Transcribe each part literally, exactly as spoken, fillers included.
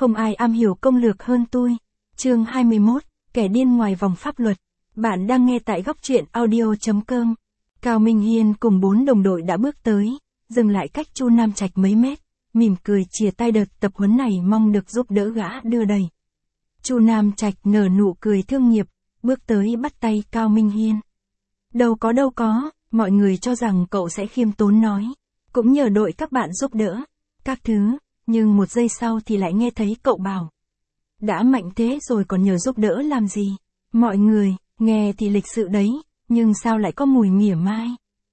Không ai am hiểu công lược hơn tôi. Chương hai mươi mốt, kẻ điên ngoài vòng pháp luật. Bạn đang nghe tại góc truyện audio chấm com. Cao Minh Hiên cùng bốn đồng đội đã bước tới, dừng lại cách Chu Nam Trạch mấy mét, mỉm cười chìa tay đợt tập huấn này mong được giúp đỡ gã đưa đầy. Chu Nam Trạch nở nụ cười thương nghiệp, bước tới bắt tay Cao Minh Hiên. Đâu có đâu có, mọi người cho rằng cậu sẽ khiêm tốn nói, cũng nhờ đội các bạn giúp đỡ, các thứ, nhưng một giây sau thì lại nghe thấy cậu bảo. Đã mạnh thế rồi còn nhờ giúp đỡ làm gì? Mọi người, nghe thì lịch sự đấy, nhưng sao lại có mùi mỉa mai?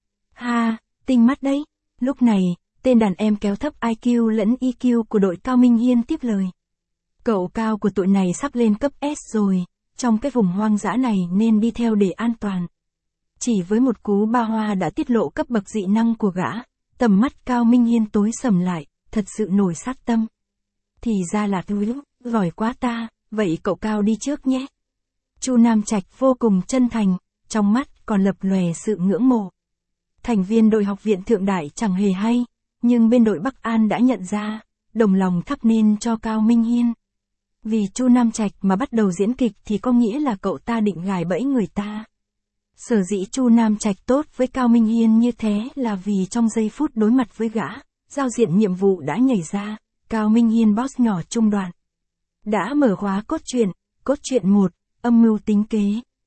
Ha, tinh mắt đấy. Lúc này, tên đàn em kéo thấp i kiu lẫn e kiu của đội Cao Minh Hiên tiếp lời. Cậu Cao của tụi này sắp lên cấp S rồi, trong cái vùng hoang dã này nên đi theo để an toàn. Chỉ với một cú ba hoa đã tiết lộ cấp bậc dị năng của gã, tầm mắt Cao Minh Hiên tối sầm lại, thật sự nổi sát tâm. Thì ra là tôi, giỏi quá ta, vậy cậu Cao đi trước nhé. Chu Nam Trạch vô cùng chân thành, trong mắt còn lập lòe sự ngưỡng mộ. Thành viên đội học viện Thượng Đại chẳng hề hay, nhưng bên đội Bắc An đã nhận ra, đồng lòng thắp nên cho Cao Minh Hiên. Vì Chu Nam Trạch mà bắt đầu diễn kịch thì có nghĩa là cậu ta định gài bẫy người ta. Sở dĩ Chu Nam Trạch tốt với Cao Minh Hiên như thế là vì trong giây phút đối mặt với gã, giao diện nhiệm vụ đã nhảy ra, Cao Minh Hiên boss nhỏ trung đoàn. Đã mở khóa cốt truyện, cốt truyện một, âm mưu tính kế.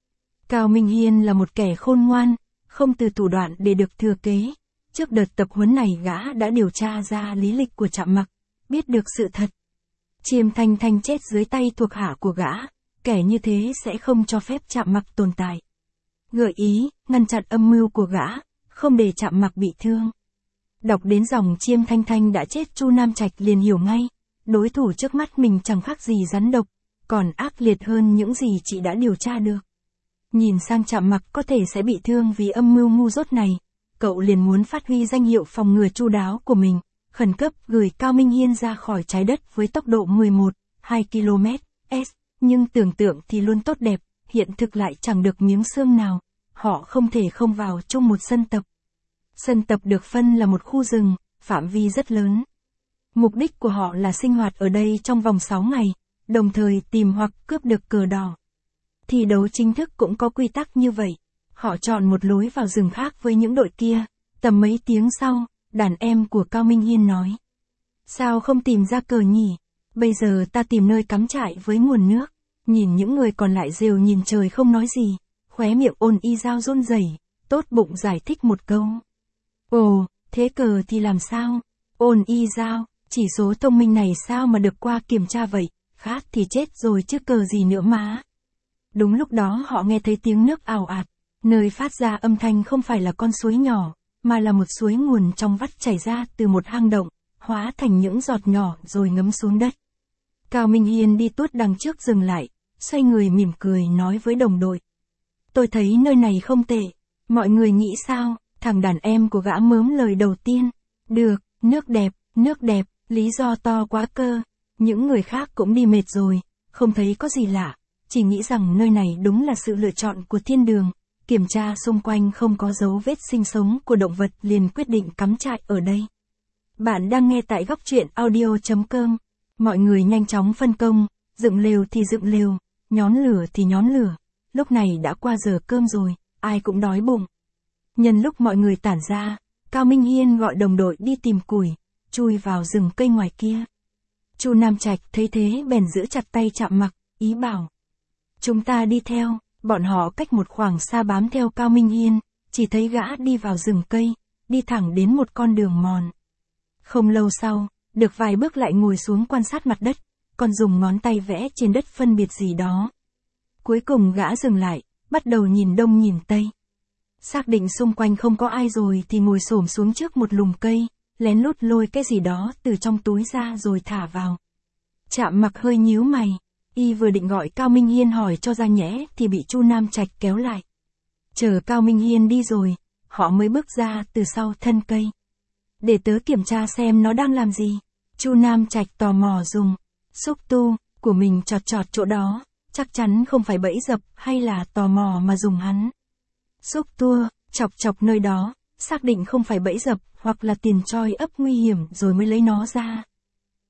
Cao Minh Hiên là một kẻ khôn ngoan, không từ thủ đoạn để được thừa kế. Trước đợt tập huấn này gã đã điều tra ra lý lịch của Trạm Mặc, biết được sự thật. Chiêm Thanh Thanh chết dưới tay thuộc hạ của gã, kẻ như thế sẽ không cho phép Trạm Mặc tồn tại. Gợi ý, ngăn chặn âm mưu của gã, không để Trạm Mặc bị thương. Đọc đến dòng Chiêm Thanh Thanh đã chết Chu Nam Trạch liền hiểu ngay, đối thủ trước mắt mình chẳng khác gì rắn độc, còn ác liệt hơn những gì chị đã điều tra được. Nhìn sang Trạm Mặc có thể sẽ bị thương vì âm mưu ngu dốt này, cậu liền muốn phát huy danh hiệu phòng ngừa chu đáo của mình, khẩn cấp gửi Cao Minh Hiên ra khỏi trái đất với tốc độ mười một, hai ki lô mét trên giờ, nhưng tưởng tượng thì luôn tốt đẹp, hiện thực lại chẳng được miếng xương nào, họ không thể không vào chung một sân tập. Sân tập được phân là một khu rừng, phạm vi rất lớn. Mục đích của họ là sinh hoạt ở đây trong vòng sáu ngày, đồng thời tìm hoặc cướp được cờ đỏ. Thi đấu chính thức cũng có quy tắc như vậy, họ chọn một lối vào rừng khác với những đội kia. Tầm mấy tiếng sau, đàn em của Cao Minh Hiên nói. Sao không tìm ra cờ nhỉ? Bây giờ ta tìm nơi cắm trại với nguồn nước. Nhìn những người còn lại rều nhìn trời không nói gì, khóe miệng Ôn Y Giao run rẩy, tốt bụng giải thích một câu. Ồ, thế cờ thì làm sao? Ôn Y Giao, chỉ số thông minh này sao mà được qua kiểm tra vậy, khát thì chết rồi chứ cờ gì nữa má. Đúng lúc đó họ nghe thấy tiếng nước ào ạt, nơi phát ra âm thanh không phải là con suối nhỏ, mà là một suối nguồn trong vắt chảy ra từ một hang động, hóa thành những giọt nhỏ rồi ngấm xuống đất. Cao Minh Hiên đi tuốt đằng trước dừng lại, xoay người mỉm cười nói với đồng đội. Tôi thấy nơi này không tệ, mọi người nghĩ sao? Thằng đàn em của gã mớm lời đầu tiên. Được, nước đẹp, nước đẹp, lý do to quá cơ. Những người khác cũng đi mệt rồi, không thấy có gì lạ, chỉ nghĩ rằng nơi này đúng là sự lựa chọn của thiên đường. Kiểm tra xung quanh không có dấu vết sinh sống của động vật liền quyết định cắm trại ở đây. Bạn đang nghe tại góc truyện audio chấm com. Mọi người nhanh chóng phân công, dựng lều thì dựng lều, nhón lửa thì nhón lửa. Lúc này đã qua giờ cơm rồi, ai cũng đói bụng. Nhân lúc mọi người tản ra, Cao Minh Hiên gọi đồng đội đi tìm củi, chui vào rừng cây ngoài kia. Chu Nam Trạch thấy thế bèn giữ chặt tay Trạm Mặc, ý bảo. Chúng ta đi theo, bọn họ cách một khoảng xa bám theo Cao Minh Hiên, chỉ thấy gã đi vào rừng cây, đi thẳng đến một con đường mòn. Không lâu sau, được vài bước lại ngồi xuống quan sát mặt đất, còn dùng ngón tay vẽ trên đất phân biệt gì đó. Cuối cùng gã dừng lại, bắt đầu nhìn đông nhìn tây. Xác định xung quanh không có ai rồi thì ngồi xổm xuống trước một lùm cây, lén lút lôi cái gì đó từ trong túi ra rồi thả vào. Trạm Mặc hơi nhíu mày, y vừa định gọi Cao Minh Hiên hỏi cho ra nhẽ thì bị Chu Nam Trạch kéo lại. Chờ Cao Minh Hiên đi rồi, họ mới bước ra từ sau thân cây. Để tớ kiểm tra xem nó đang làm gì. Chu Nam Trạch tò mò dùng xúc tu của mình chọt chọt chỗ đó, chắc chắn không phải bẫy dập hay là tò mò mà dùng hắn. Xúc tua, chọc chọc nơi đó, xác định không phải bẫy dập hoặc là tiền choi ấp nguy hiểm rồi mới lấy nó ra.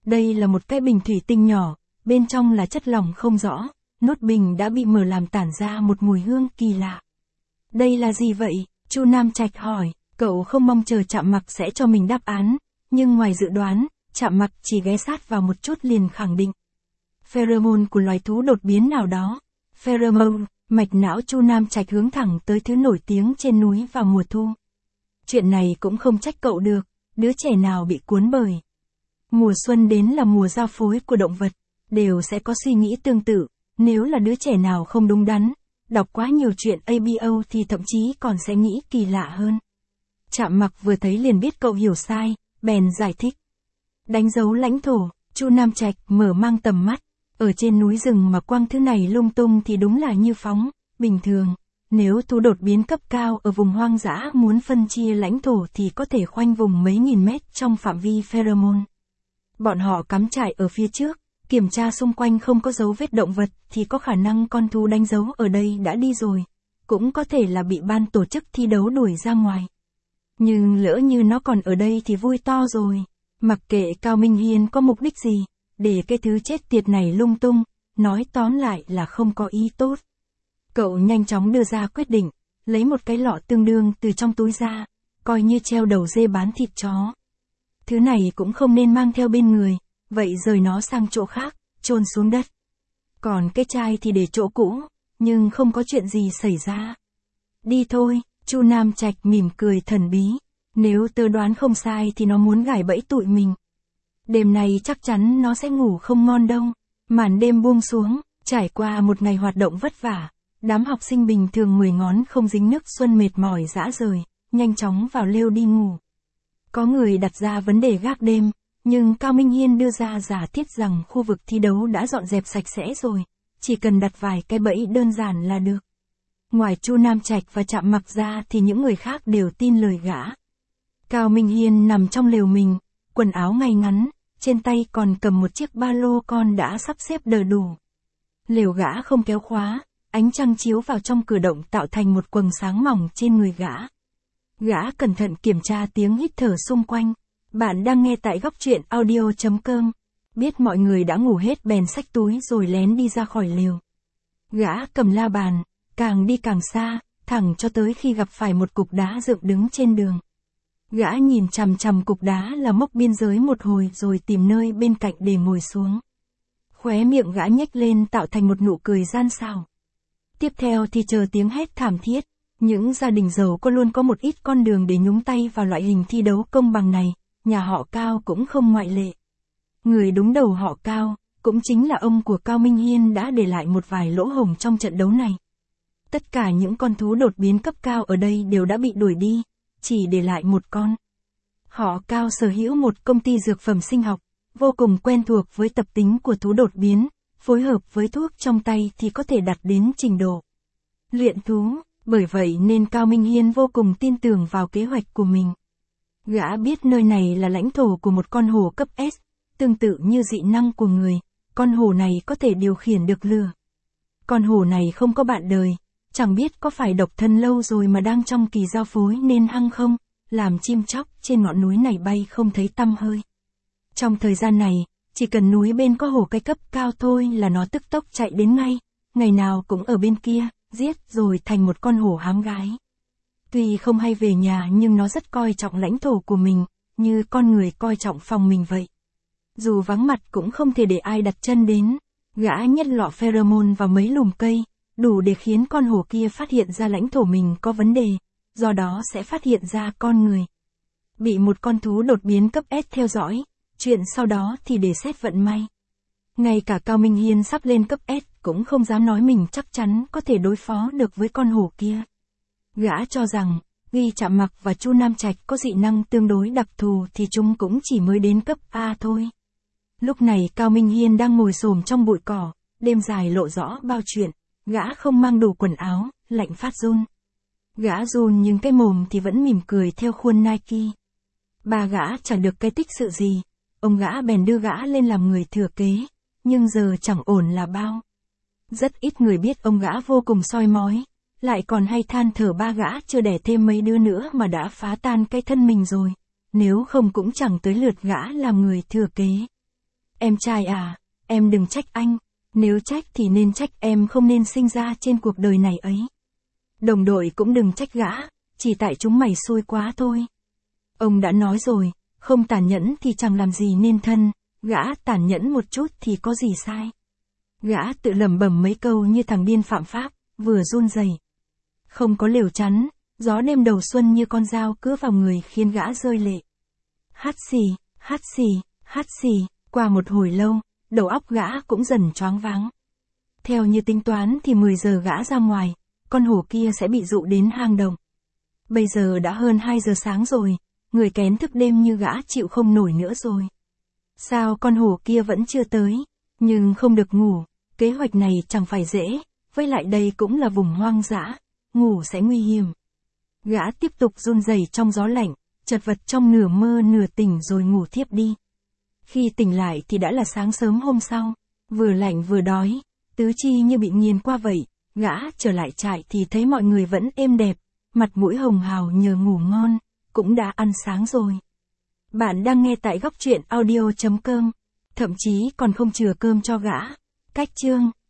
Đây là một cái bình thủy tinh nhỏ, bên trong là chất lỏng không rõ, nốt bình đã bị mở làm tản ra một mùi hương kỳ lạ. Đây là gì vậy? Chu Nam Trạch hỏi, cậu không mong chờ Trạm Mặc sẽ cho mình đáp án, nhưng ngoài dự đoán, Trạm Mặc chỉ ghé sát vào một chút liền khẳng định. Pheromone của loài thú đột biến nào đó. Pheromone, mạch não Chu Nam Trạch hướng thẳng tới thứ nổi tiếng trên núi vào mùa thu. Chuyện này cũng không trách cậu được, đứa trẻ nào bị cuốn bởi. Mùa xuân đến là mùa giao phối của động vật, đều sẽ có suy nghĩ tương tự, nếu là đứa trẻ nào không đúng đắn, đọc quá nhiều chuyện a bê o thì thậm chí còn sẽ nghĩ kỳ lạ hơn. Trạm Mặc vừa thấy liền biết cậu hiểu sai, bèn giải thích. Đánh dấu lãnh thổ, Chu Nam Trạch mở mang tầm mắt, ở trên núi rừng mà quăng thứ này lung tung thì đúng là như phóng, bình thường. Nếu thú đột biến cấp cao ở vùng hoang dã muốn phân chia lãnh thổ thì có thể khoanh vùng mấy nghìn mét trong phạm vi pheromone. Bọn họ cắm trại ở phía trước, kiểm tra xung quanh không có dấu vết động vật thì có khả năng con thú đánh dấu ở đây đã đi rồi. Cũng có thể là bị ban tổ chức thi đấu đuổi ra ngoài. Nhưng lỡ như nó còn ở đây thì vui to rồi. Mặc kệ Cao Minh Hiên có mục đích gì, để cái thứ chết tiệt này lung tung, nói tóm lại là không có ý tốt. Cậu nhanh chóng đưa ra quyết định, lấy một cái lọ tương đương từ trong túi ra, coi như treo đầu dê bán thịt chó. Thứ này cũng không nên mang theo bên người, vậy rời nó sang chỗ khác, chôn xuống đất. Còn cái chai thì để chỗ cũ, nhưng không có chuyện gì xảy ra. Đi thôi, Chu Nam Trạch mỉm cười thần bí, nếu tớ đoán không sai thì nó muốn gài bẫy tụi mình. Đêm này chắc chắn nó sẽ ngủ không ngon đâu. Màn đêm buông xuống, trải qua một ngày hoạt động vất vả, đám học sinh bình thường mười ngón không dính nước xuân mệt mỏi rã rời, nhanh chóng vào lều đi ngủ. Có người đặt ra vấn đề gác đêm, nhưng Cao Minh Hiên đưa ra giả thiết rằng khu vực thi đấu đã dọn dẹp sạch sẽ rồi, chỉ cần đặt vài cái bẫy đơn giản là được. Ngoài Chu Nam Trạch và Trạm Mặc ra thì những người khác đều tin lời gã. Cao Minh Hiên nằm trong lều mình, quần áo ngay ngắn, trên tay còn cầm một chiếc ba lô con đã sắp xếp đầy đủ. Lều gã không kéo khóa, ánh trăng chiếu vào trong cửa động tạo thành một quầng sáng mỏng trên người gã. Gã cẩn thận kiểm tra tiếng hít thở xung quanh. Bạn đang nghe tại góc truyện audio chấm com. Biết mọi người đã ngủ hết bèn xách túi rồi lén đi ra khỏi lều. Gã cầm la bàn, càng đi càng xa, thẳng cho tới khi gặp phải một cục đá dựng đứng trên đường. Gã nhìn chằm chằm cục đá là mốc biên giới một hồi rồi tìm nơi bên cạnh để ngồi xuống. Khóe miệng gã nhếch lên tạo thành một nụ cười gian xảo. Tiếp theo thì chờ tiếng hét thảm thiết. Những gia đình giàu có luôn có một ít con đường để nhúng tay vào loại hình thi đấu công bằng này, nhà họ Cao cũng không ngoại lệ. Người đúng đầu họ Cao, cũng chính là ông của Cao Minh Hiên đã để lại một vài lỗ hổng trong trận đấu này. Tất cả những con thú đột biến cấp cao ở đây đều đã bị đuổi đi, chỉ để lại một con. Họ Cao sở hữu một công ty dược phẩm sinh học, vô cùng quen thuộc với tập tính của thú đột biến, phối hợp với thuốc trong tay thì có thể đạt đến trình độ luyện thú. Bởi vậy nên Cao Minh Hiên vô cùng tin tưởng vào kế hoạch của mình. Gã biết nơi này là lãnh thổ của một con hổ cấp S, tương tự như dị năng của người, con hổ này có thể điều khiển được lửa. Con hổ này không có bạn đời, chẳng biết có phải độc thân lâu rồi mà đang trong kỳ giao phối nên hăng không, làm chim chóc trên ngọn núi này bay không thấy tăm hơi. Trong thời gian này, chỉ cần núi bên có hổ cái cấp cao thôi là nó tức tốc chạy đến ngay, ngày nào cũng ở bên kia, giết rồi thành một con hổ hám gái. Tuy không hay về nhà nhưng nó rất coi trọng lãnh thổ của mình, như con người coi trọng phòng mình vậy. Dù vắng mặt cũng không thể để ai đặt chân đến. Gã nhét lọ pheromone vào mấy lùm cây, đủ để khiến con hổ kia phát hiện ra lãnh thổ mình có vấn đề, do đó sẽ phát hiện ra con người. Bị một con thú đột biến cấp S theo dõi, chuyện sau đó thì để xét vận may. Ngay cả Cao Minh Hiên sắp lên cấp S cũng không dám nói mình chắc chắn có thể đối phó được với con hổ kia. Gã cho rằng, ghi Trạm Mặc và Chu Nam Trạch có dị năng tương đối đặc thù thì chúng cũng chỉ mới đến cấp A thôi. Lúc này Cao Minh Hiên đang ngồi xổm trong bụi cỏ, đêm dài lộ rõ bao chuyện, gã không mang đủ quần áo, lạnh phát run. Gã run nhưng cái mồm thì vẫn mỉm cười theo khuôn Nike. Ba gã chẳng được cái tích sự gì, ông gã bèn đưa gã lên làm người thừa kế, nhưng giờ chẳng ổn là bao. Rất ít người biết ông gã vô cùng soi mói, lại còn hay than thở ba gã chưa đẻ thêm mấy đứa nữa mà đã phá tan cái thân mình rồi, nếu không cũng chẳng tới lượt gã làm người thừa kế. Em trai à, em đừng trách anh, nếu trách thì nên trách em không nên sinh ra trên cuộc đời này ấy. Đồng đội cũng đừng trách gã, chỉ tại chúng mày xui quá thôi. Ông đã nói rồi, không tàn nhẫn thì chẳng làm gì nên thân, gã tàn nhẫn một chút thì có gì sai. Gã tự lẩm bẩm mấy câu như thằng điên phạm pháp, vừa run rẩy. Không có lều chắn, gió đêm đầu xuân như con dao cứa vào người khiến gã rơi lệ. Hắt xì, hắt xì, hắt xì, qua một hồi lâu, đầu óc gã cũng dần choáng váng. Theo như tính toán thì mười giờ gã ra ngoài, con hổ kia sẽ bị dụ đến hang động. Bây giờ đã hơn hai giờ sáng rồi, người kén thức đêm như gã chịu không nổi nữa rồi. Sao con hổ kia vẫn chưa tới, nhưng không được ngủ, kế hoạch này chẳng phải dễ, với lại đây cũng là vùng hoang dã, ngủ sẽ nguy hiểm. Gã tiếp tục run rẩy trong gió lạnh, chật vật trong nửa mơ nửa tỉnh rồi ngủ thiếp đi. Khi tỉnh lại thì đã là sáng sớm hôm sau, vừa lạnh vừa đói, tứ chi như bị nghiền qua vậy, gã trở lại trại thì thấy mọi người vẫn êm đẹp, mặt mũi hồng hào nhờ ngủ ngon, cũng đã ăn sáng rồi. Bạn đang nghe tại góc truyện audio chấm com, thậm chí còn không chừa cơm cho gã. Cách chương